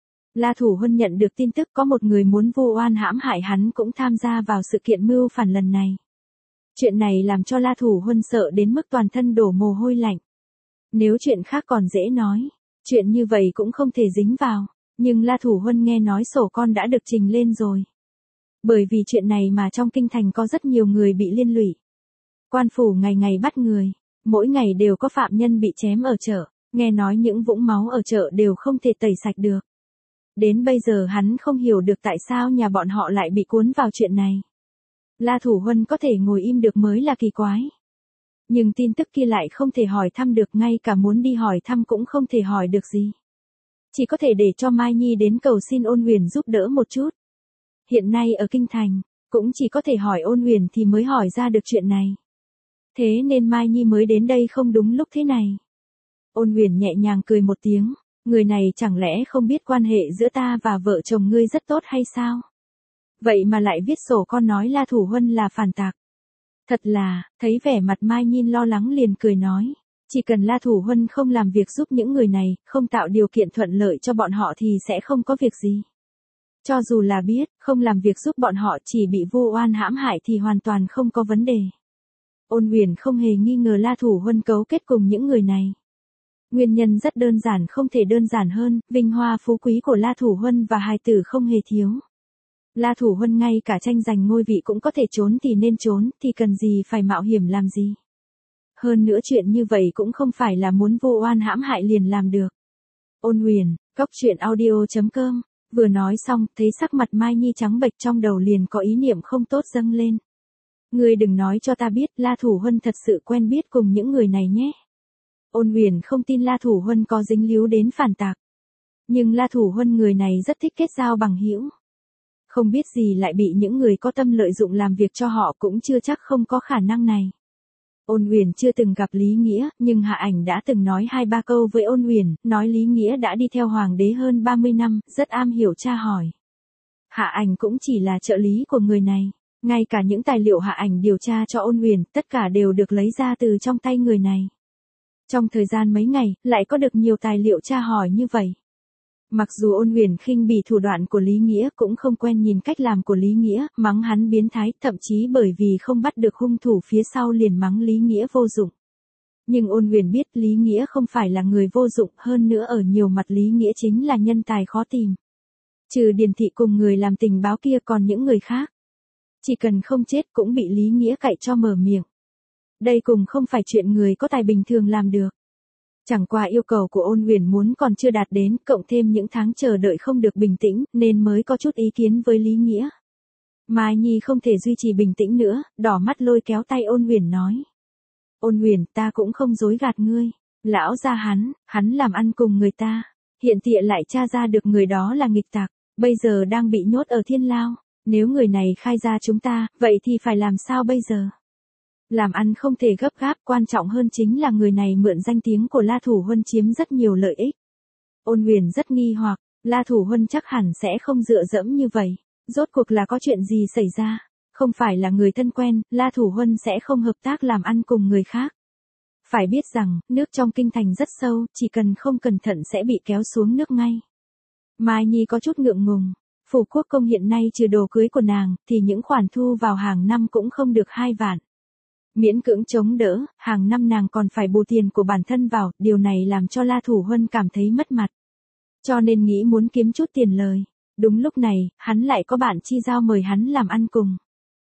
La Thủ Huân nhận được tin tức có một người muốn vu oan hãm hại hắn cũng tham gia vào sự kiện mưu phản lần này. Chuyện này làm cho La Thủ Huân sợ đến mức toàn thân đổ mồ hôi lạnh. Nếu chuyện khác còn dễ nói, chuyện như vậy cũng không thể dính vào, nhưng La Thủ Huân nghe nói sổ con đã được trình lên rồi. Bởi vì chuyện này mà trong kinh thành có rất nhiều người bị liên lụy. Quan phủ ngày ngày bắt người, mỗi ngày đều có phạm nhân bị chém ở chợ, nghe nói những vũng máu ở chợ đều không thể tẩy sạch được. Đến bây giờ hắn không hiểu được tại sao nhà bọn họ lại bị cuốn vào chuyện này. La Thủ Huân có thể ngồi im được mới là kỳ quái. Nhưng tin tức kia lại không thể hỏi thăm được, ngay cả muốn đi hỏi thăm cũng không thể hỏi được gì. Chỉ có thể để cho Mai Nhi đến cầu xin Ôn Huyền giúp đỡ một chút. Hiện nay ở kinh thành, cũng chỉ có thể hỏi Ôn Huyền thì mới hỏi ra được chuyện này. Thế nên Mai Nhi mới đến đây không đúng lúc thế này. Ôn Huyền nhẹ nhàng cười một tiếng, người này chẳng lẽ không biết quan hệ giữa ta và vợ chồng ngươi rất tốt hay sao? Vậy mà lại viết sổ con nói La Thủ Huân là phản tặc. Thật là, thấy vẻ mặt Mai Nhi lo lắng liền cười nói, chỉ cần La Thủ Huân không làm việc giúp những người này, không tạo điều kiện thuận lợi cho bọn họ thì sẽ không có việc gì. Cho dù là biết, không làm việc giúp bọn họ chỉ bị vu oan hãm hại thì hoàn toàn không có vấn đề. Ôn Huyền không hề nghi ngờ La Thủ Huân cấu kết cùng những người này. Nguyên nhân rất đơn giản, không thể đơn giản hơn, vinh hoa phú quý của La Thủ Huân và hài tử không hề thiếu. La Thủ Huân ngay cả tranh giành ngôi vị cũng có thể trốn thì nên trốn, thì cần gì phải mạo hiểm làm gì. Hơn nữa chuyện như vậy cũng không phải là muốn vô oan hãm hại liền làm được. Ôn Huyền, cốc truyện audio chấm com. Vừa nói xong, thấy sắc mặt Mai Nhi trắng bệch, trong đầu liền có ý niệm không tốt dâng lên. Ngươi đừng nói cho ta biết La Thủ Huân thật sự quen biết cùng những người này nhé. Ôn Huyền không tin La Thủ Huân có dính líu đến phản tạc. Nhưng La Thủ Huân người này rất thích kết giao bằng hữu. Không biết gì lại bị những người có tâm lợi dụng làm việc cho họ, cũng chưa chắc không có khả năng này. Ôn Huyền chưa từng gặp Lý Nghĩa, nhưng Hạ Ảnh đã từng nói hai ba câu với Ôn Huyền, nói Lý Nghĩa đã đi theo hoàng đế hơn ba mươi năm, rất am hiểu tra hỏi. Hạ Ảnh cũng chỉ là trợ lý của người này. Ngay cả những tài liệu Hạ Ảnh điều tra cho Ôn Huyền, tất cả đều được lấy ra từ trong tay người này. Trong thời gian mấy ngày, lại có được nhiều tài liệu tra hỏi như vậy. Mặc dù Ôn Huyền khinh bỉ thủ đoạn của Lý Nghĩa, cũng không quen nhìn cách làm của Lý Nghĩa, mắng hắn biến thái, thậm chí bởi vì không bắt được hung thủ phía sau liền mắng Lý Nghĩa vô dụng. Nhưng Ôn Huyền biết Lý Nghĩa không phải là người vô dụng, hơn nữa ở nhiều mặt Lý Nghĩa chính là nhân tài khó tìm. Trừ Điền Thị cùng người làm tình báo kia, còn những người khác, chỉ cần không chết cũng bị Lý Nghĩa cậy cho mở miệng. Đây cùng không phải chuyện người có tài bình thường làm được. Chẳng qua yêu cầu của Ôn Huyền muốn còn chưa đạt đến, cộng thêm những tháng chờ đợi không được bình tĩnh, nên mới có chút ý kiến với Lý Nghĩa. Mai Nhi không thể duy trì bình tĩnh nữa, đỏ mắt lôi kéo tay Ôn Huyền nói. Ôn Huyền, ta cũng không dối gạt ngươi. Lão gia hắn, hắn làm ăn cùng người ta. Hiện tiện lại tra ra được người đó là nghịch tặc, bây giờ đang bị nhốt ở Thiên Lao. Nếu người này khai ra chúng ta, vậy thì phải làm sao bây giờ? Làm ăn không thể gấp gáp, quan trọng hơn chính là người này mượn danh tiếng của La Thủ Huân chiếm rất nhiều lợi ích. Ôn Huyền rất nghi hoặc, La Thủ Huân chắc hẳn sẽ không dựa dẫm như vậy. Rốt cuộc là có chuyện gì xảy ra? Không phải là người thân quen, La Thủ Huân sẽ không hợp tác làm ăn cùng người khác. Phải biết rằng, nước trong kinh thành rất sâu, chỉ cần không cẩn thận sẽ bị kéo xuống nước ngay. Mai Nhi có chút ngượng ngùng. Phủ Quốc Công hiện nay trừ đồ cưới của nàng, thì những khoản thu vào hàng năm cũng không được hai vạn. Miễn cưỡng chống đỡ, hàng năm nàng còn phải bù tiền của bản thân vào, điều này làm cho La Thủ Huân cảm thấy mất mặt. Cho nên nghĩ muốn kiếm chút tiền lời. Đúng lúc này, hắn lại có bạn chi giao mời hắn làm ăn cùng.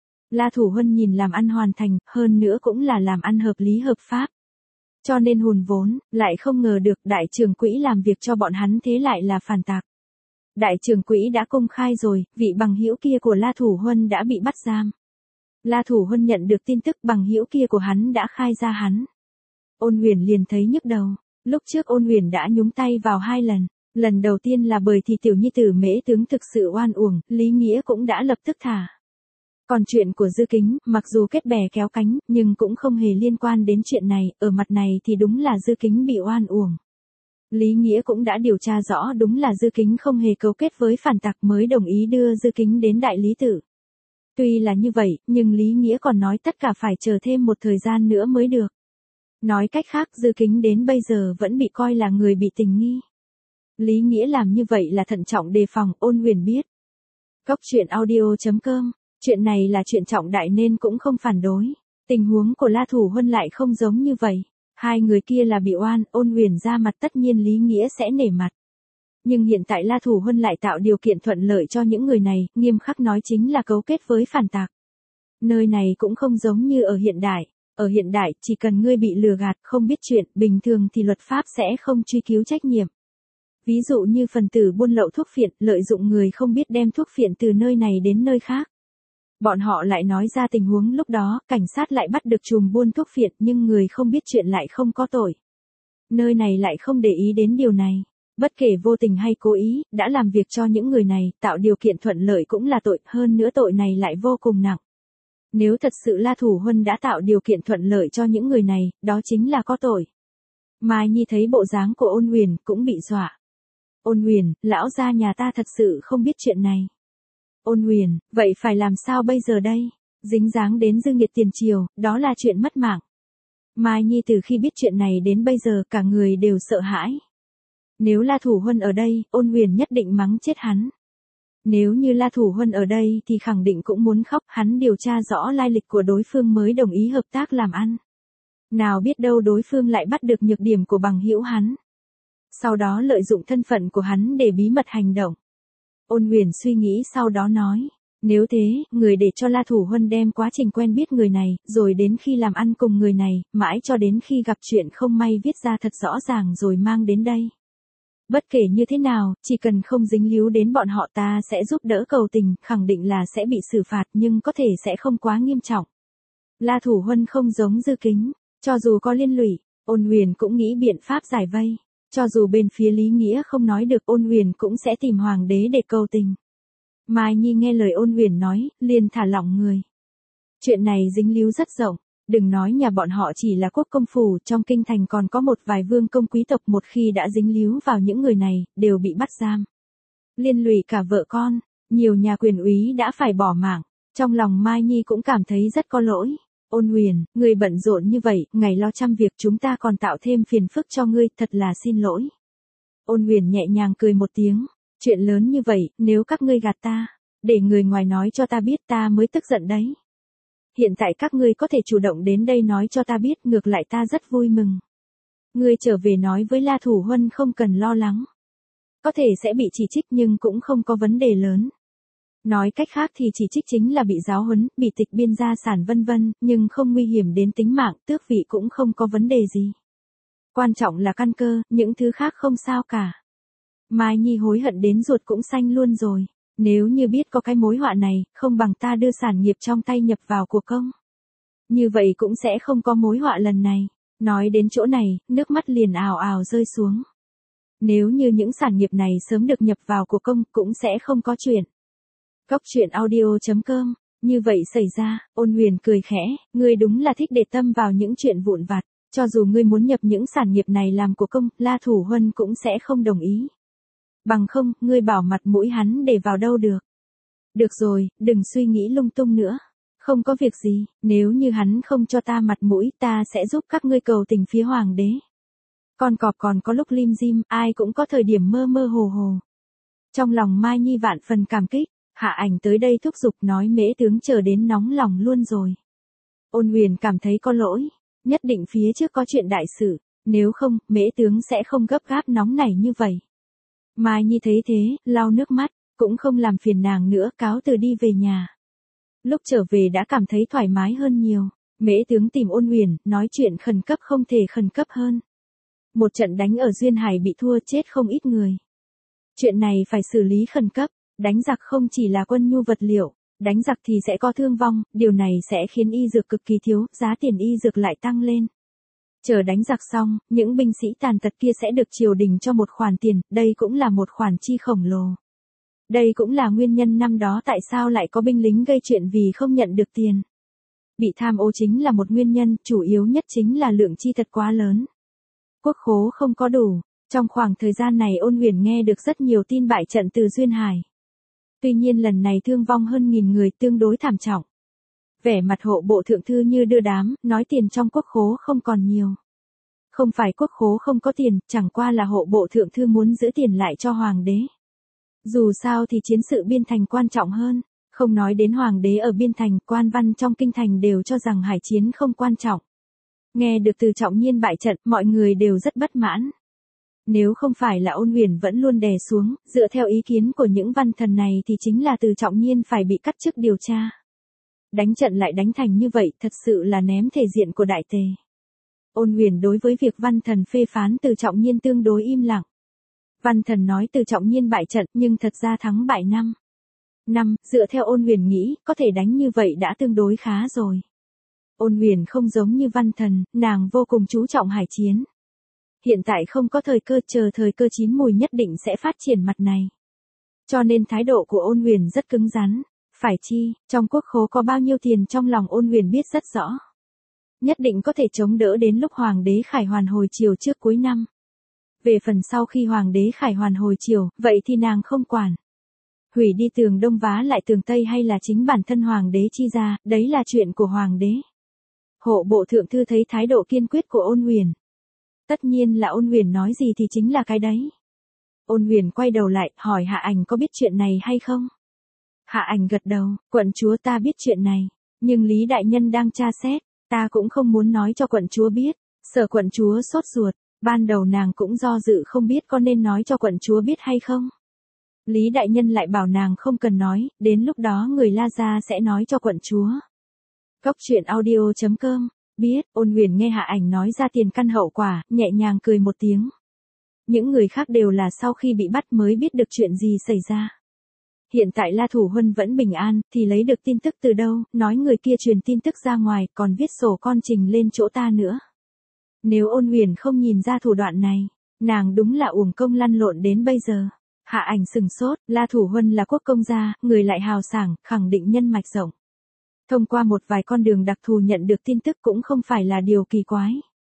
La Thủ Huân nhìn làm ăn hoàn thành, hơn nữa cũng là làm ăn hợp lý hợp pháp. Cho nên hùn vốn, lại không ngờ được đại trưởng quỹ làm việc cho bọn hắn thế lại là phản tạc. Đại trưởng quỹ đã công khai rồi, vị bằng hữu kia của La Thủ Huân đã bị bắt giam. La Thủ Huân nhận được tin tức bằng hữu kia của hắn đã khai ra hắn. Ôn Huyền liền thấy nhức đầu. Lúc trước Ôn Huyền đã nhúng tay vào hai lần. Lần đầu tiên là bởi thì tiểu nhi tử Mễ tướng thực sự oan uổng, Lý Nghĩa cũng đã lập tức thả. Còn chuyện của Dư Kính, mặc dù kết bè kéo cánh, nhưng cũng không hề liên quan đến chuyện này, ở mặt này thì đúng là Dư Kính bị oan uổng. Lý Nghĩa cũng đã điều tra rõ đúng là Dư Kính không hề cấu kết với phản tặc mới đồng ý đưa Dư Kính đến đại lý tự. Tuy là như vậy, nhưng Lý Nghĩa còn nói tất cả phải chờ thêm một thời gian nữa mới được. Nói cách khác, Dư Kính đến bây giờ vẫn bị coi là người bị tình nghi. Lý Nghĩa làm như vậy là thận trọng đề phòng, Ôn Huyền biết. Cốc truyện audio chấm com, chuyện này là chuyện trọng đại nên cũng không phản đối. Tình huống của La Thủ Huân lại không giống như vậy. Hai người kia là bị oan, Ôn Huyền ra mặt tất nhiên Lý Nghĩa sẽ nể mặt. Nhưng hiện tại La Thủ Huân lại tạo điều kiện thuận lợi cho những người này, nghiêm khắc nói chính là cấu kết với phản tạc. Nơi này cũng không giống như ở hiện đại. Ở hiện đại, chỉ cần ngươi bị lừa gạt, không biết chuyện, bình thường thì luật pháp sẽ không truy cứu trách nhiệm. Ví dụ như phần tử buôn lậu thuốc phiện, lợi dụng người không biết đem thuốc phiện từ nơi này đến nơi khác. Bọn họ lại nói ra tình huống lúc đó, cảnh sát lại bắt được trùm buôn thuốc phiện nhưng người không biết chuyện lại không có tội. Nơi này lại không để ý đến điều này. Bất kể vô tình hay cố ý, đã làm việc cho những người này, tạo điều kiện thuận lợi cũng là tội, hơn nữa tội này lại vô cùng nặng. Nếu thật sự La Thủ Huân đã tạo điều kiện thuận lợi cho những người này, đó chính là có tội. Mai Nhi thấy bộ dáng của Ôn Huyền cũng bị dọa. Ôn Huyền, lão gia nhà ta thật sự không biết chuyện này. Ôn Huyền, vậy phải làm sao bây giờ đây? Dính dáng đến dư nghiệt tiền triều, đó là chuyện mất mạng. Mai Nhi từ khi biết chuyện này đến bây giờ cả người đều sợ hãi. Nếu La Thủ Huân ở đây, Ôn Huyền nhất định mắng chết hắn. Nếu như La Thủ Huân ở đây thì khẳng định cũng muốn khóc, hắn điều tra rõ lai lịch của đối phương mới đồng ý hợp tác làm ăn. Nào biết đâu đối phương lại bắt được nhược điểm của bằng hữu hắn. Sau đó lợi dụng thân phận của hắn để bí mật hành động. Ôn Huyền suy nghĩ sau đó nói. Nếu thế, người để cho La Thủ Huân đem quá trình quen biết người này, rồi đến khi làm ăn cùng người này, mãi cho đến khi gặp chuyện không may viết ra thật rõ ràng rồi mang đến đây. Bất kể như thế nào, chỉ cần không dính líu đến bọn họ ta sẽ giúp đỡ cầu tình, khẳng định là sẽ bị xử phạt nhưng có thể sẽ không quá nghiêm trọng. La Thủ Huân không giống Dư Kính, cho dù có liên lụy, Ôn Huyền cũng nghĩ biện pháp giải vây, cho dù bên phía Lý Nghĩa không nói được Ôn Huyền cũng sẽ tìm hoàng đế để cầu tình. Mai Nhi nghe lời Ôn Huyền nói, liền thả lỏng người. Chuyện này dính líu rất rộng, đừng nói nhà bọn họ chỉ là quốc công phủ, trong kinh thành còn có một vài vương công quý tộc một khi đã dính líu vào những người này, đều bị bắt giam. Liên lụy cả vợ con, nhiều nhà quyền úy đã phải bỏ mạng, trong lòng Mai Nhi cũng cảm thấy rất có lỗi. Ôn Huyền, người bận rộn như vậy, ngày lo trăm việc chúng ta còn tạo thêm phiền phức cho ngươi, thật là xin lỗi. Ôn Huyền nhẹ nhàng cười một tiếng, chuyện lớn như vậy, nếu các ngươi gạt ta, để người ngoài nói cho ta biết ta mới tức giận đấy. Hiện tại các ngươi có thể chủ động đến đây nói cho ta biết, ngược lại ta rất vui mừng. Ngươi trở về nói với La Thủ Huân không cần lo lắng. Có thể sẽ bị chỉ trích nhưng cũng không có vấn đề lớn. Nói cách khác thì chỉ trích chính là bị giáo huấn, bị tịch biên gia sản vân vân, nhưng không nguy hiểm đến tính mạng, tước vị cũng không có vấn đề gì. Quan trọng là căn cơ, những thứ khác không sao cả. Mai Nhi hối hận đến ruột cũng xanh luôn rồi. Nếu như biết có cái mối họa này, không bằng ta đưa sản nghiệp trong tay nhập vào cuộc công. Như vậy cũng sẽ không có mối họa lần này. Nói đến chỗ này, nước mắt liền ào ào rơi xuống. Nếu như những sản nghiệp này sớm được nhập vào cuộc công, cũng sẽ không có chuyện. Góc truyện audio chấm com, như vậy xảy ra, Ôn Huyền cười khẽ, ngươi đúng là thích để tâm vào những chuyện vụn vặt, cho dù ngươi muốn nhập những sản nghiệp này làm cuộc công, La Thủ Huân cũng sẽ không đồng ý. Bằng không, ngươi bảo mặt mũi hắn để vào đâu được. Được rồi, đừng suy nghĩ lung tung nữa. Không có việc gì, nếu như hắn không cho ta mặt mũi, ta sẽ giúp các ngươi cầu tình phía hoàng đế. Con cọp còn có lúc lim dim, ai cũng có thời điểm mơ mơ hồ hồ. Trong lòng Mai Nhi vạn phần cảm kích, Hạ Ảnh tới đây thúc giục nói Mễ tướng chờ đến nóng lòng luôn rồi. Ôn Huyền cảm thấy có lỗi, nhất định phía trước có chuyện đại sự, nếu không, Mễ tướng sẽ không gấp gáp nóng nảy như vậy. Mai Nhi thấy thế, lau nước mắt, cũng không làm phiền nàng nữa, cáo từ đi về nhà. Lúc trở về đã cảm thấy thoải mái hơn nhiều. Mễ tướng tìm Ôn Huyền, nói chuyện khẩn cấp không thể khẩn cấp hơn. Một trận đánh ở Duyên Hải bị thua chết không ít người. Chuyện này phải xử lý khẩn cấp, đánh giặc không chỉ là quân nhu vật liệu, đánh giặc thì sẽ có thương vong, điều này sẽ khiến y dược cực kỳ thiếu, giá tiền y dược lại tăng lên. Chờ đánh giặc xong, những binh sĩ tàn tật kia sẽ được triều đình cho một khoản tiền, đây cũng là một khoản chi khổng lồ. Đây cũng là nguyên nhân năm đó tại sao lại có binh lính gây chuyện vì không nhận được tiền. Bị tham ô chính là một nguyên nhân, chủ yếu nhất chính là lượng chi thật quá lớn. Quốc khố không có đủ, trong khoảng thời gian này Ôn Huyền nghe được rất nhiều tin bại trận từ Duyên Hải. Tuy nhiên lần này thương vong hơn nghìn người tương đối thảm trọng. Vẻ mặt hộ bộ thượng thư như đưa đám, nói tiền trong quốc khố không còn nhiều. Không phải quốc khố không có tiền, chẳng qua là hộ bộ thượng thư muốn giữ tiền lại cho hoàng đế. Dù sao thì chiến sự biên thành quan trọng hơn, không nói đến hoàng đế ở biên thành, quan văn trong kinh thành đều cho rằng hải chiến không quan trọng. Nghe được từ Trọng Nhiên bại trận, mọi người đều rất bất mãn. Nếu không phải là Ôn Huyền vẫn luôn đè xuống, dựa theo ý kiến của những văn thần này thì chính là từ Trọng Nhiên phải bị cắt chức điều tra. Đánh trận lại đánh thành như vậy, thật sự là ném thể diện của đại tề. Ôn Huyền đối với việc văn thần phê phán từ Trọng Nhiên tương đối im lặng. Văn thần nói từ Trọng Nhiên bại trận, nhưng thật ra thắng bại năm. Năm, dựa theo Ôn Huyền nghĩ, có thể đánh như vậy đã tương đối khá rồi. Ôn Huyền không giống như văn thần, nàng vô cùng chú trọng hải chiến. Hiện tại không có thời cơ, chờ thời cơ chín mùi nhất định sẽ phát triển mặt này. Cho nên thái độ của Ôn Huyền rất cứng rắn. Phải chi, trong quốc khố có bao nhiêu tiền trong lòng Ôn Huyền biết rất rõ. Nhất định có thể chống đỡ đến lúc Hoàng đế Khải Hoàn hồi chiều trước cuối năm. Về phần sau khi Hoàng đế Khải Hoàn hồi chiều, vậy thì nàng không quản. Hủy đi tường Đông vá lại tường Tây hay là chính bản thân Hoàng đế chi ra, đấy là chuyện của Hoàng đế. Hộ bộ thượng thư thấy thái độ kiên quyết của Ôn Huyền. Tất nhiên là Ôn Huyền nói gì thì chính là cái đấy. Ôn Huyền quay đầu lại, hỏi Hạ Ảnh có biết chuyện này hay không? Hạ Ảnh gật đầu, quận chúa ta biết chuyện này, nhưng Lý đại nhân đang tra xét, ta cũng không muốn nói cho quận chúa biết, sợ quận chúa sốt ruột, ban đầu nàng cũng do dự không biết có nên nói cho quận chúa biết hay không. Lý đại nhân lại bảo nàng không cần nói, đến lúc đó người La gia sẽ nói cho quận chúa. Cốc truyện audio chấm com. Biết, Ôn Huyền nghe Hạ Ảnh nói ra tiền căn hậu quả, nhẹ nhàng cười một tiếng. Những người khác đều là sau khi bị bắt mới biết được chuyện gì xảy ra. Hiện tại La Thủ Huân vẫn bình an, thì lấy được tin tức từ đâu, nói người kia truyền tin tức ra ngoài, còn viết sổ con trình lên chỗ ta nữa. Nếu Ôn Huyền không nhìn ra thủ đoạn này, nàng đúng là uổng công lăn lộn đến bây giờ. Hạ Ảnh sừng sốt, La Thủ Huân là quốc công gia, người lại hào sảng, khẳng định nhân mạch rộng. Thông qua một vài con đường đặc thù nhận được tin tức cũng không phải là điều kỳ quái.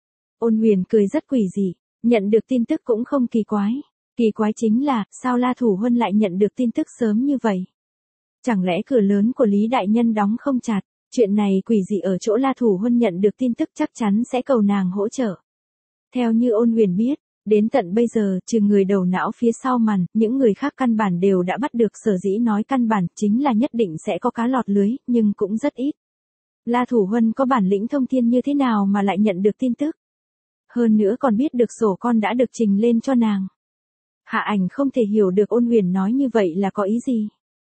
Ôn Huyền cười rất quỷ dị, nhận được tin tức cũng không kỳ quái. Kỳ quái chính là, sao La Thủ Huân lại nhận được tin tức sớm như vậy? Chẳng lẽ cửa lớn của Lý Đại Nhân đóng không chặt? Chuyện này quỷ dị ở chỗ La Thủ Huân nhận được tin tức chắc chắn sẽ cầu nàng hỗ trợ. Theo như Ôn Huyền biết, đến tận bây giờ, trừ người đầu não phía sau màn, những người khác căn bản đều đã bắt được, sở dĩ nói căn bản chính là nhất định sẽ có cá lọt lưới, nhưng cũng rất ít. La Thủ Huân có bản lĩnh thông thiên như thế nào mà lại nhận được tin tức? Hơn nữa còn biết được sổ con đã được trình lên cho nàng. Hạ Ảnh không thể hiểu được Ôn Huyền nói như vậy là có ý gì.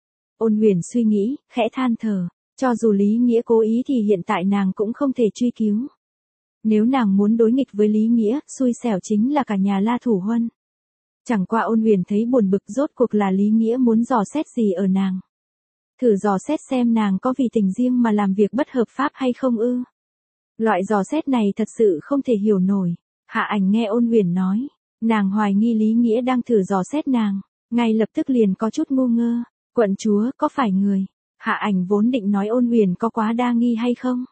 Ôn Huyền suy nghĩ, khẽ than thở, cho dù Lý Nghĩa cố ý thì hiện tại nàng cũng không thể truy cứu. Nếu nàng muốn đối nghịch với Lý Nghĩa, xui xẻo chính là cả nhà La Thủ Huân. Chẳng qua Ôn Huyền thấy buồn bực, rốt cuộc là Lý Nghĩa muốn dò xét gì ở nàng. Thử dò xét xem nàng có vì tình riêng mà làm việc bất hợp pháp hay không ư. Loại dò xét này thật sự không thể hiểu nổi. Hạ Ảnh nghe Ôn Huyền nói, nàng hoài nghi Lý Nghĩa đang thử dò xét nàng, ngay lập tức liền có chút ngu ngơ. Quận chúa, có phải người? Hạ Ảnh vốn định nói Ôn Huyền có quá đa nghi hay không.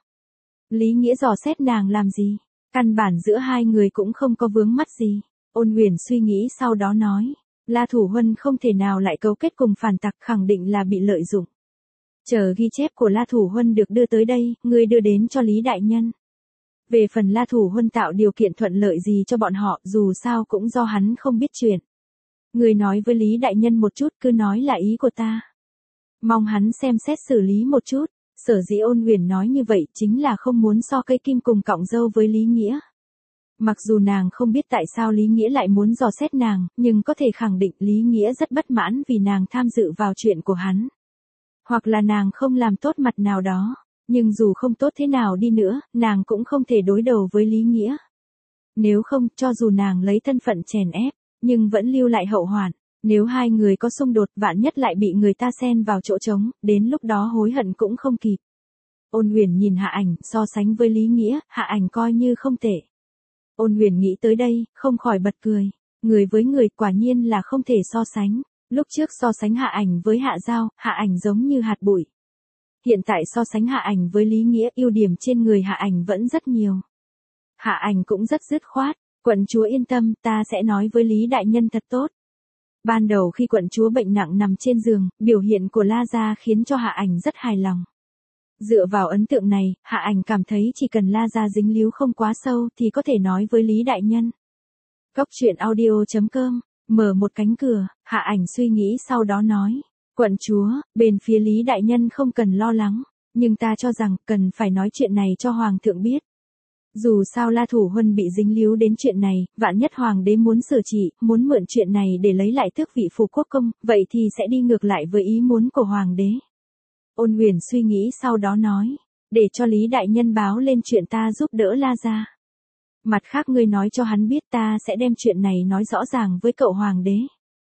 Lý Nghĩa dò xét nàng làm gì? Căn bản giữa hai người cũng không có vướng mắt gì. Ôn Huyền suy nghĩ sau đó nói, La Thủ Huân không thể nào lại cấu kết cùng phản tặc, khẳng định là bị lợi dụng. Chờ ghi chép của La Thủ Huân được đưa tới đây, ngươi đưa đến cho Lý Đại Nhân. Về phần La Thủ Huân tạo điều kiện thuận lợi gì cho bọn họ, dù sao cũng do hắn không biết chuyện. Ngươi nói với Lý Đại Nhân một chút, cứ nói là ý của ta. Mong hắn xem xét xử lý một chút. Sở dĩ Ôn Huyền nói như vậy chính là không muốn so cây kim cùng cọng dâu với Lý Nghĩa. Mặc dù nàng không biết tại sao Lý Nghĩa lại muốn dò xét nàng, nhưng có thể khẳng định Lý Nghĩa rất bất mãn vì nàng tham dự vào chuyện của hắn. Hoặc là nàng không làm tốt mặt nào đó, nhưng dù không tốt thế nào đi nữa, nàng cũng không thể đối đầu với Lý Nghĩa. Nếu không, cho dù nàng lấy thân phận chèn ép, nhưng vẫn lưu lại hậu hoạn. Nếu hai người có xung đột, vạn nhất lại bị người ta xen vào chỗ trống, đến lúc đó hối hận cũng không kịp. Ôn Huyền nhìn Hạ Ảnh, so sánh với Lý Nghĩa, Hạ Ảnh coi như không tệ. Ôn Huyền nghĩ tới đây, không khỏi bật cười. Người với người quả nhiên là không thể so sánh. Lúc trước so sánh Hạ Ảnh với Hạ Giao, Hạ Ảnh giống như hạt bụi. Hiện tại so sánh Hạ Ảnh với Lý Nghĩa, ưu điểm trên người Hạ Ảnh vẫn rất nhiều. Hạ Ảnh cũng rất dứt khoát, quận chúa yên tâm, ta sẽ nói với Lý Đại Nhân thật tốt. Ban đầu khi quận chúa bệnh nặng nằm trên giường, biểu hiện của La gia khiến cho Hạ Ảnh rất hài lòng. Dựa vào ấn tượng này, Hạ Ảnh cảm thấy chỉ cần La gia dính líu không quá sâu thì có thể nói với Lý Đại Nhân. Cốc truyện audio chấm com, mở một cánh cửa, Hạ Ảnh suy nghĩ sau đó nói, quận chúa, bên phía Lý Đại Nhân không cần lo lắng, nhưng ta cho rằng cần phải nói chuyện này cho Hoàng thượng biết. Dù sao La Thủ Huân bị dính líu đến chuyện này, vạn nhất Hoàng đế muốn xử trị, muốn mượn chuyện này để lấy lại tước vị phù quốc công, vậy thì sẽ đi ngược lại với ý muốn của Hoàng đế. Ôn Huyền suy nghĩ sau đó nói, để cho Lý Đại Nhân báo lên chuyện ta giúp đỡ La gia. Mặt khác ngươi nói cho hắn biết ta sẽ đem chuyện này nói rõ ràng với cậu Hoàng đế.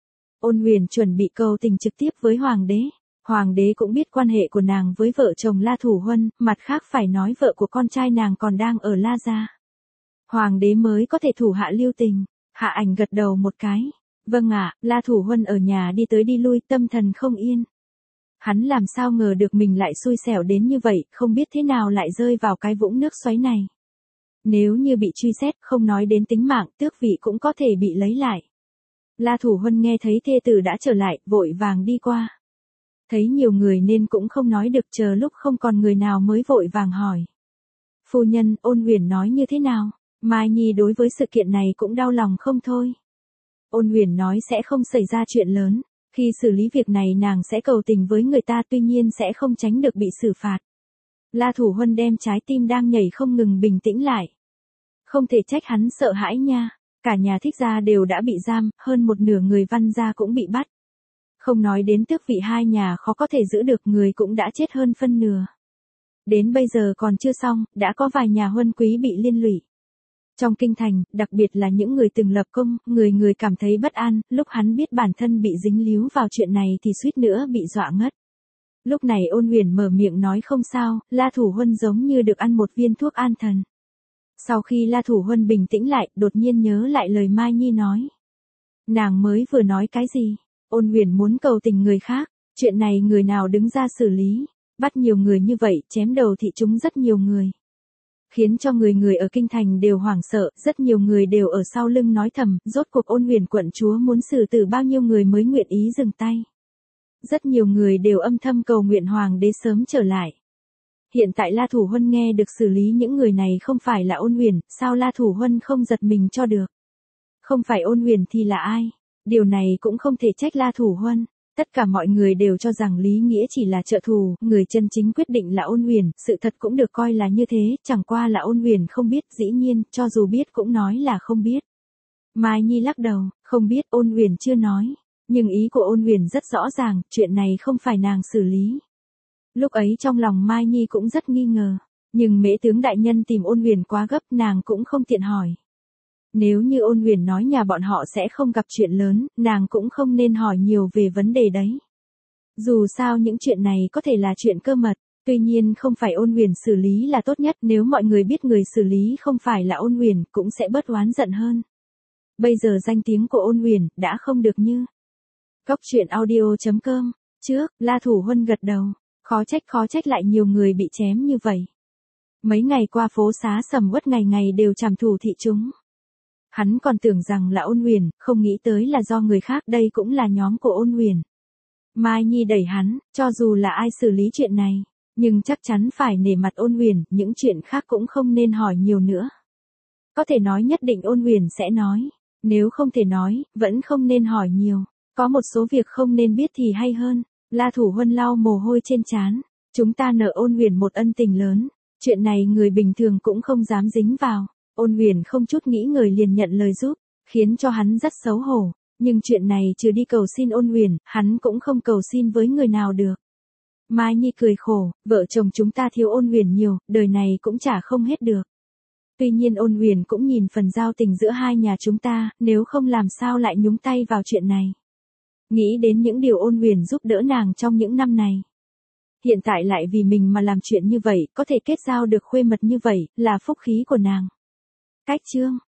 Ôn Huyền chuẩn bị cầu tình trực tiếp với Hoàng đế. Hoàng đế cũng biết quan hệ của nàng với vợ chồng La Thủ Huân, mặt khác phải nói vợ của con trai nàng còn đang ở La gia. Hoàng đế mới có thể thủ hạ lưu tình. Hạ Ảnh gật đầu một cái. Vâng ạ, La Thủ Huân ở nhà đi tới đi lui, tâm thần không yên. Hắn làm sao ngờ được mình lại xui xẻo đến như vậy, không biết thế nào lại rơi vào cái vũng nước xoáy này. Nếu như bị truy xét, không nói đến tính mạng, tước vị cũng có thể bị lấy lại. La Thủ Huân nghe thấy thê tử đã trở lại, vội vàng đi qua. Thấy nhiều người nên cũng không nói được, chờ lúc không còn người nào mới vội vàng hỏi. Phu nhân, Ôn Huyền nói như thế nào? Mai Nhi đối với sự kiện này cũng đau lòng không thôi. Ôn Huyền nói sẽ không xảy ra chuyện lớn. Khi xử lý việc này nàng sẽ cầu tình với người ta, tuy nhiên sẽ không tránh được bị xử phạt. La Thủ Huân đem trái tim đang nhảy không ngừng bình tĩnh lại. Không thể trách hắn sợ hãi nha. Cả nhà Thích gia đều đã bị giam, hơn một nửa người Văn gia cũng bị bắt. Không nói đến tước vị hai nhà khó có thể giữ được, người cũng đã chết hơn phân nửa. Đến bây giờ còn chưa xong, đã có vài nhà huân quý bị liên lụy. Trong kinh thành, đặc biệt là những người từng lập công, người người cảm thấy bất an, lúc hắn biết bản thân bị dính líu vào chuyện này thì suýt nữa bị dọa ngất. Lúc này Ôn Huyền mở miệng nói không sao, La Thủ Huân giống như được ăn một viên thuốc an thần. Sau khi La Thủ Huân bình tĩnh lại, đột nhiên nhớ lại lời Mai Nhi nói. Nàng mới vừa nói cái gì? Ôn Huyền muốn cầu tình người khác, chuyện này người nào đứng ra xử lý, bắt nhiều người như vậy, chém đầu thị chúng rất nhiều người. Khiến cho người người ở kinh thành đều hoảng sợ, rất nhiều người đều ở sau lưng nói thầm, rốt cuộc Ôn Huyền quận chúa muốn xử tử bao nhiêu người mới nguyện ý dừng tay. Rất nhiều người đều âm thầm cầu nguyện hoàng đế sớm trở lại. Hiện tại La Thủ Huân nghe được xử lý những người này không phải là Ôn Huyền, sao La Thủ Huân không giật mình cho được? Không phải Ôn Huyền thì là ai? Điều này cũng không thể trách La Thủ Huân. Tất cả mọi người đều cho rằng Lý Nghĩa chỉ là trợ thù, người chân chính quyết định là Ôn Huyền, sự thật cũng được coi là như thế, chẳng qua là Ôn Huyền không biết, dĩ nhiên, cho dù biết cũng nói là không biết. Mai Nhi lắc đầu, không biết, Ôn Huyền chưa nói. Nhưng ý của Ôn Huyền rất rõ ràng, chuyện này không phải nàng xử lý. Lúc ấy trong lòng Mai Nhi cũng rất nghi ngờ, nhưng Mễ tướng đại nhân tìm Ôn Huyền quá gấp, nàng cũng không tiện hỏi. Nếu như Ôn Huyền nói nhà bọn họ sẽ không gặp chuyện lớn, nàng cũng không nên hỏi nhiều về vấn đề đấy. Dù sao những chuyện này có thể là chuyện cơ mật, tuy nhiên không phải Ôn Huyền xử lý là tốt nhất, nếu mọi người biết người xử lý không phải là Ôn Huyền cũng sẽ bớt oán giận hơn. Bây giờ danh tiếng của Ôn Huyền đã không được như. Góc truyện audio chấm com, trước, La Thủ Huân gật đầu, khó trách khó trách lại nhiều người bị chém như vậy. Mấy ngày qua phố xá sầm uất ngày ngày đều trảm thủ thị chúng. Hắn còn tưởng rằng là Ôn Huyền, không nghĩ tới là do người khác, đây cũng là nhóm của Ôn Huyền. Mai Nhi đẩy hắn, cho dù là ai xử lý chuyện này, nhưng chắc chắn phải nể mặt Ôn Huyền, những chuyện khác cũng không nên hỏi nhiều nữa. Có thể nói nhất định Ôn Huyền sẽ nói, nếu không thể nói, vẫn không nên hỏi nhiều. Có một số việc không nên biết thì hay hơn. La Thủ Huân lau mồ hôi trên trán. Chúng ta nợ Ôn Huyền một ân tình lớn. Chuyện này người bình thường cũng không dám dính vào. Ôn Huyền không chút nghĩ ngợi liền nhận lời giúp, khiến cho hắn rất xấu hổ. Nhưng chuyện này trừ đi cầu xin Ôn Huyền, hắn cũng không cầu xin với người nào được. Mai Nhi cười khổ, vợ chồng chúng ta thiếu Ôn Huyền nhiều, đời này cũng trả không hết được. Tuy nhiên Ôn Huyền cũng nhìn phần giao tình giữa hai nhà chúng ta, nếu không làm sao lại nhúng tay vào chuyện này. Nghĩ đến những điều Ôn Huyền giúp đỡ nàng trong những năm này. Hiện tại lại vì mình mà làm chuyện như vậy, có thể kết giao được khuê mật như vậy, là phúc khí của nàng. Cách chương